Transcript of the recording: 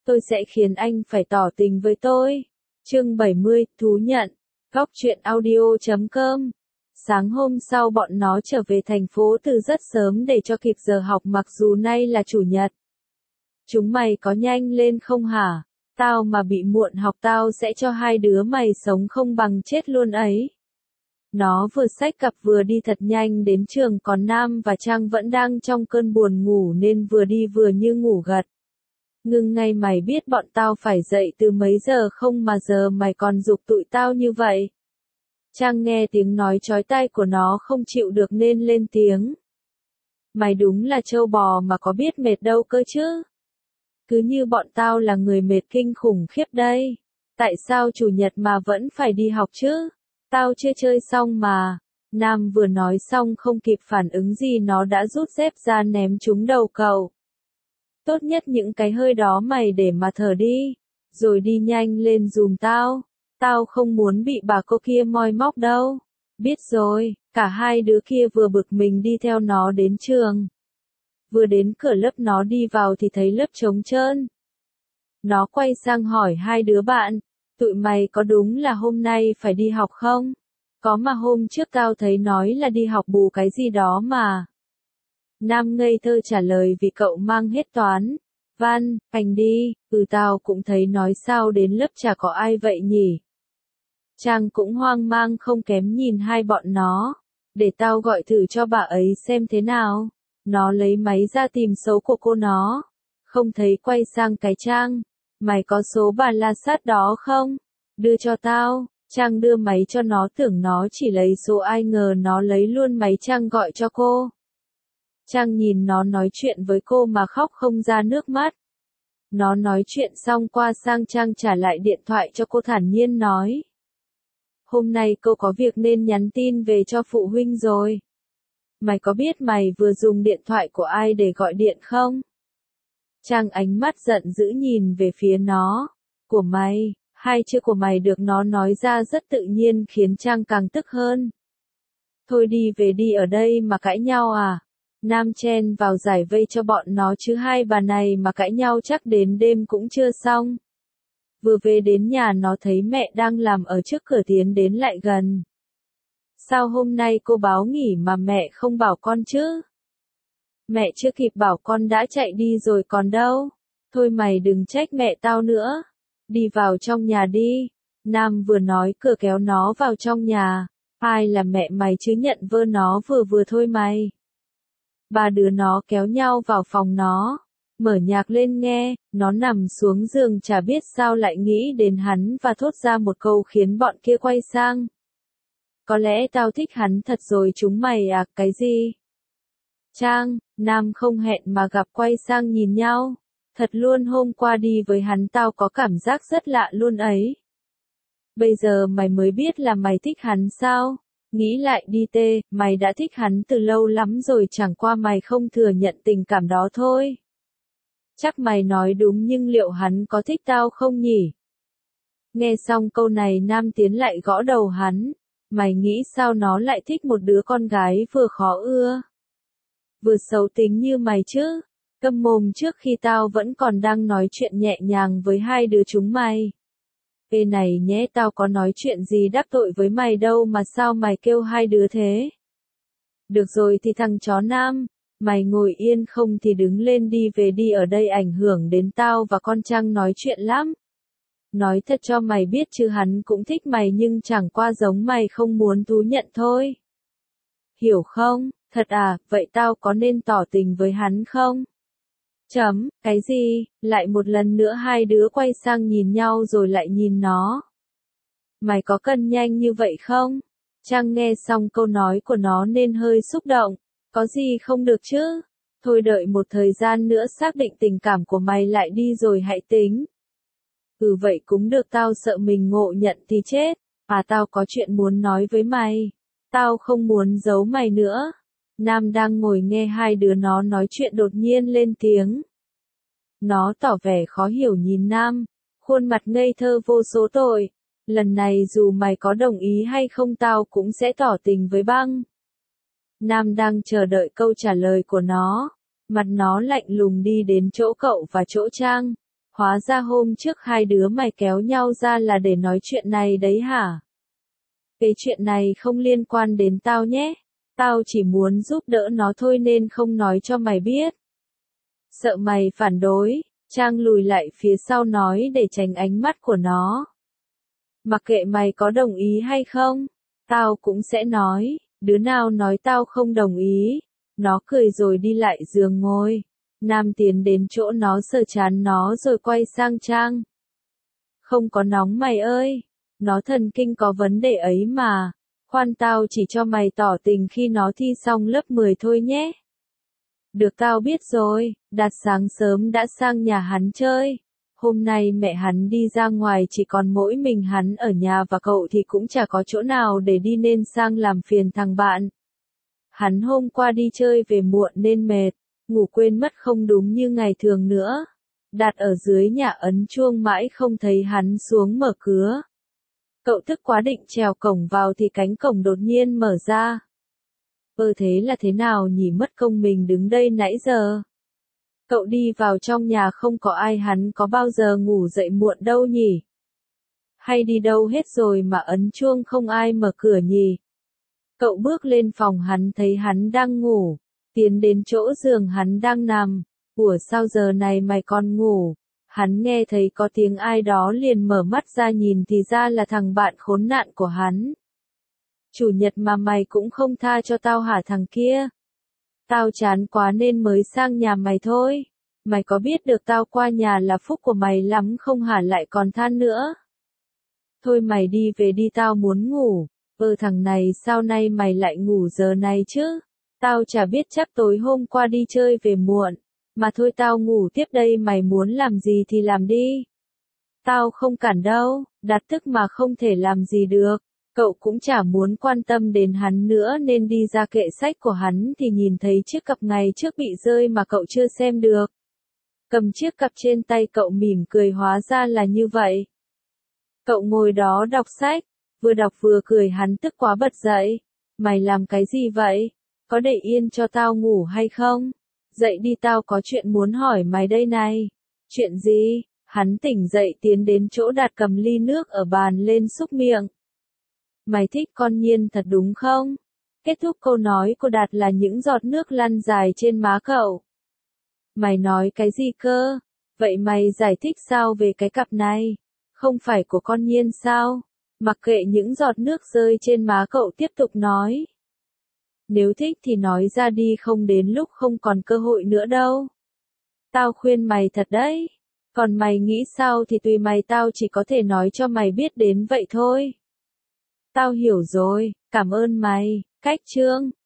tôi sẽ khiến anh phải tỏ tình với tôi. Chương 70, thú nhận. Góc truyện audio.com. Sáng hôm sau bọn nó trở về thành phố từ rất sớm để cho kịp giờ học mặc dù nay là chủ nhật. Chúng mày có nhanh lên không hả? Tao mà bị muộn học tao sẽ cho hai đứa mày sống không bằng chết luôn ấy. Nó vừa xách cặp vừa đi thật nhanh đến trường còn Nam và Trang vẫn đang trong cơn buồn ngủ nên vừa đi vừa như ngủ gật. Ngưng ngay mày biết bọn tao phải dậy từ mấy giờ không mà giờ mày còn giục tụi tao như vậy. Trang nghe tiếng nói chói tai của nó không chịu được nên lên tiếng. Mày đúng là trâu bò mà có biết mệt đâu cơ chứ. Cứ như bọn tao là người mệt kinh khủng khiếp đây. Tại sao chủ nhật mà vẫn phải đi học chứ? Tao chưa chơi xong mà. Nam vừa nói xong không kịp phản ứng gì nó đã rút dép ra ném trúng đầu cậu. Tốt nhất những cái hơi đó mày để mà thở đi. Rồi đi nhanh lên giùm tao. Tao không muốn bị bà cô kia moi móc đâu. Biết rồi, cả hai đứa kia vừa bực mình đi theo nó đến trường. Vừa đến cửa lớp nó đi vào thì thấy lớp trống trơn. Nó quay sang hỏi hai đứa bạn, tụi mày có đúng là hôm nay phải đi học không? Có mà hôm trước tao thấy nói là đi học bù cái gì đó mà. Nam ngây thơ trả lời vì cậu mang hết toán, văn, Anh đi, tao cũng thấy nói sao đến lớp chả có ai vậy nhỉ. Trang cũng hoang mang không kém nhìn hai bọn nó, để tao gọi thử cho bà ấy xem thế nào. Nó lấy máy ra tìm số của cô nó, không thấy quay sang cái Trang, mày có số bà la sát đó không? Đưa cho tao. Trang đưa máy cho nó tưởng nó chỉ lấy số ai ngờ nó lấy luôn máy Trang gọi cho cô. Trang nhìn nó nói chuyện với cô mà khóc không ra nước mắt. Nó nói chuyện xong qua sang Trang trả lại điện thoại cho cô thản nhiên nói. Hôm nay cô có việc nên nhắn tin về cho phụ huynh rồi. Mày có biết mày vừa dùng điện thoại của ai để gọi điện không? Trang ánh mắt giận dữ nhìn về phía nó. Của mày, hai chữ của mày được nó nói ra rất tự nhiên khiến Trang càng tức hơn. Thôi đi về đi ở đây mà cãi nhau à? Nam chen vào giải vây cho bọn nó chứ hai bà này mà cãi nhau chắc đến đêm cũng chưa xong. Vừa về đến nhà nó thấy mẹ đang làm ở trước cửa tiến đến lại gần. Sao hôm nay cô báo nghỉ mà mẹ không bảo con chứ? Mẹ chưa kịp bảo con đã chạy đi rồi còn đâu. Thôi mày đừng trách mẹ tao nữa. Đi vào trong nhà đi. Nam vừa nói cửa kéo nó vào trong nhà. Ai là mẹ mày chứ nhận vơ nó vừa thôi mày. Ba đứa nó kéo nhau vào phòng nó. Mở nhạc lên nghe, nó nằm xuống giường chả biết sao lại nghĩ đến hắn và thốt ra một câu khiến bọn kia quay sang. Có lẽ tao thích hắn thật rồi chúng mày à, cái gì? Trang, Nam không hẹn mà gặp quay sang nhìn nhau. Thật luôn hôm qua đi với hắn tao có cảm giác rất lạ luôn ấy. Bây giờ mày mới biết là mày thích hắn sao? Nghĩ lại đi tê, mày đã thích hắn từ lâu lắm rồi chẳng qua mày không thừa nhận tình cảm đó thôi. Chắc mày nói đúng nhưng liệu hắn có thích tao không nhỉ? Nghe xong câu này Nam tiến lại gõ đầu hắn. Mày nghĩ sao nó lại thích một đứa con gái vừa khó ưa, vừa xấu tính như mày chứ? Câm mồm trước khi tao vẫn còn đang nói chuyện nhẹ nhàng với hai đứa chúng mày. Ê này nhé tao có nói chuyện gì đắc tội với mày đâu mà sao mày kêu hai đứa thế? Được rồi thì thằng chó Nam, mày ngồi yên không thì đứng lên đi về đi ở đây ảnh hưởng đến tao và con Trang nói chuyện lắm. Nói thật cho mày biết chứ hắn cũng thích mày nhưng chẳng qua giống mày không muốn thú nhận thôi. Hiểu không? Thật à, vậy tao có nên tỏ tình với hắn không? Cái gì? Lại một lần nữa hai đứa quay sang nhìn nhau rồi lại nhìn nó. Mày có cần nhanh như vậy không? Trang nghe xong câu nói của nó nên hơi xúc động. Có gì không được chứ? Thôi đợi một thời gian nữa xác định tình cảm của mày lại đi rồi hãy tính. Vậy cũng được tao sợ mình ngộ nhận thì chết. À tao có chuyện muốn nói với mày. Tao không muốn giấu mày nữa. Nam đang ngồi nghe hai đứa nó nói chuyện đột nhiên lên tiếng. Nó tỏ vẻ khó hiểu nhìn Nam. Khuôn mặt ngây thơ vô số tội. Lần này dù mày có đồng ý hay không tao cũng sẽ tỏ tình với Băng. Nam đang chờ đợi câu trả lời của nó. Mặt nó lạnh lùng đi đến chỗ cậu và chỗ Trang. Hóa ra hôm trước hai đứa mày kéo nhau ra là để nói chuyện này đấy hả? Cái chuyện này không liên quan đến tao nhé. Tao chỉ muốn giúp đỡ nó thôi nên không nói cho mày biết. Sợ mày phản đối, Trang lùi lại phía sau nói để tránh ánh mắt của nó. Mặc kệ mày có đồng ý hay không, tao cũng sẽ nói, đứa nào nói tao không đồng ý. Nó cười rồi đi lại giường ngồi. Nam tiến đến chỗ nó sờ chán nó rồi quay sang Trang. Không có nóng mày ơi, nó thần kinh có vấn đề ấy mà. Khoan tao chỉ cho mày tỏ tình khi nó thi xong lớp 10 thôi nhé. Được tao biết rồi, Đạt sáng sớm đã sang nhà hắn chơi. Hôm nay mẹ hắn đi ra ngoài chỉ còn mỗi mình hắn ở nhà và cậu thì cũng chả có chỗ nào để đi nên sang làm phiền thằng bạn. Hắn hôm qua đi chơi về muộn nên mệt, ngủ quên mất không đúng như ngày thường nữa. Đạt ở dưới nhà ấn chuông mãi không thấy hắn xuống mở cửa. Cậu tức quá định trèo cổng vào thì cánh cổng đột nhiên mở ra. Thế là thế nào nhỉ, mất công mình đứng đây nãy giờ. Cậu đi vào trong nhà không có ai, hắn có bao giờ ngủ dậy muộn đâu nhỉ? Hay đi đâu hết rồi mà ấn chuông không ai mở cửa nhỉ? Cậu bước lên phòng hắn thấy hắn đang ngủ, tiến đến chỗ giường hắn đang nằm. Ủa sao giờ này mày còn ngủ? Hắn nghe thấy có tiếng ai đó liền mở mắt ra nhìn thì ra là thằng bạn khốn nạn của hắn. Chủ nhật mà mày cũng không tha cho tao hả thằng kia? Tao chán quá nên mới sang nhà mày thôi. Mày có biết được tao qua nhà là phúc của mày lắm không hả, lại còn than nữa. Thôi mày đi về đi, tao muốn ngủ. Thằng này sao nay mày lại ngủ giờ này chứ? Tao chả biết, chắc tối hôm qua đi chơi về muộn. Mà thôi tao ngủ tiếp đây, mày muốn làm gì thì làm đi. Tao không cản đâu, Đạt tức mà không thể làm gì được. Cậu cũng chả muốn quan tâm đến hắn nữa nên đi ra kệ sách của hắn thì nhìn thấy chiếc cặp ngày trước bị rơi mà cậu chưa xem được. Cầm chiếc cặp trên tay cậu mỉm cười, hóa ra là như vậy. Cậu ngồi đó đọc sách, vừa đọc vừa cười, hắn tức quá bật dậy. Mày làm cái gì vậy? Có để yên cho tao ngủ hay không? Dậy đi, tao có chuyện muốn hỏi mày đây này. Chuyện gì? Hắn tỉnh dậy tiến đến chỗ Đạt cầm ly nước ở bàn lên xúc miệng. Mày thích con Nhiên thật đúng không? Kết thúc câu nói của Đạt là những giọt nước lăn dài trên má cậu. Mày nói cái gì cơ? Vậy mày giải thích sao về cái cặp này? Không phải của con Nhiên sao? Mặc kệ những giọt nước rơi trên má, cậu tiếp tục nói. Nếu thích thì nói ra đi, không đến lúc không còn cơ hội nữa đâu. Tao khuyên mày thật đấy. Còn mày nghĩ sao thì tùy mày, tao chỉ có thể nói cho mày biết đến vậy thôi. Tao hiểu rồi, cảm ơn mày. Cách chương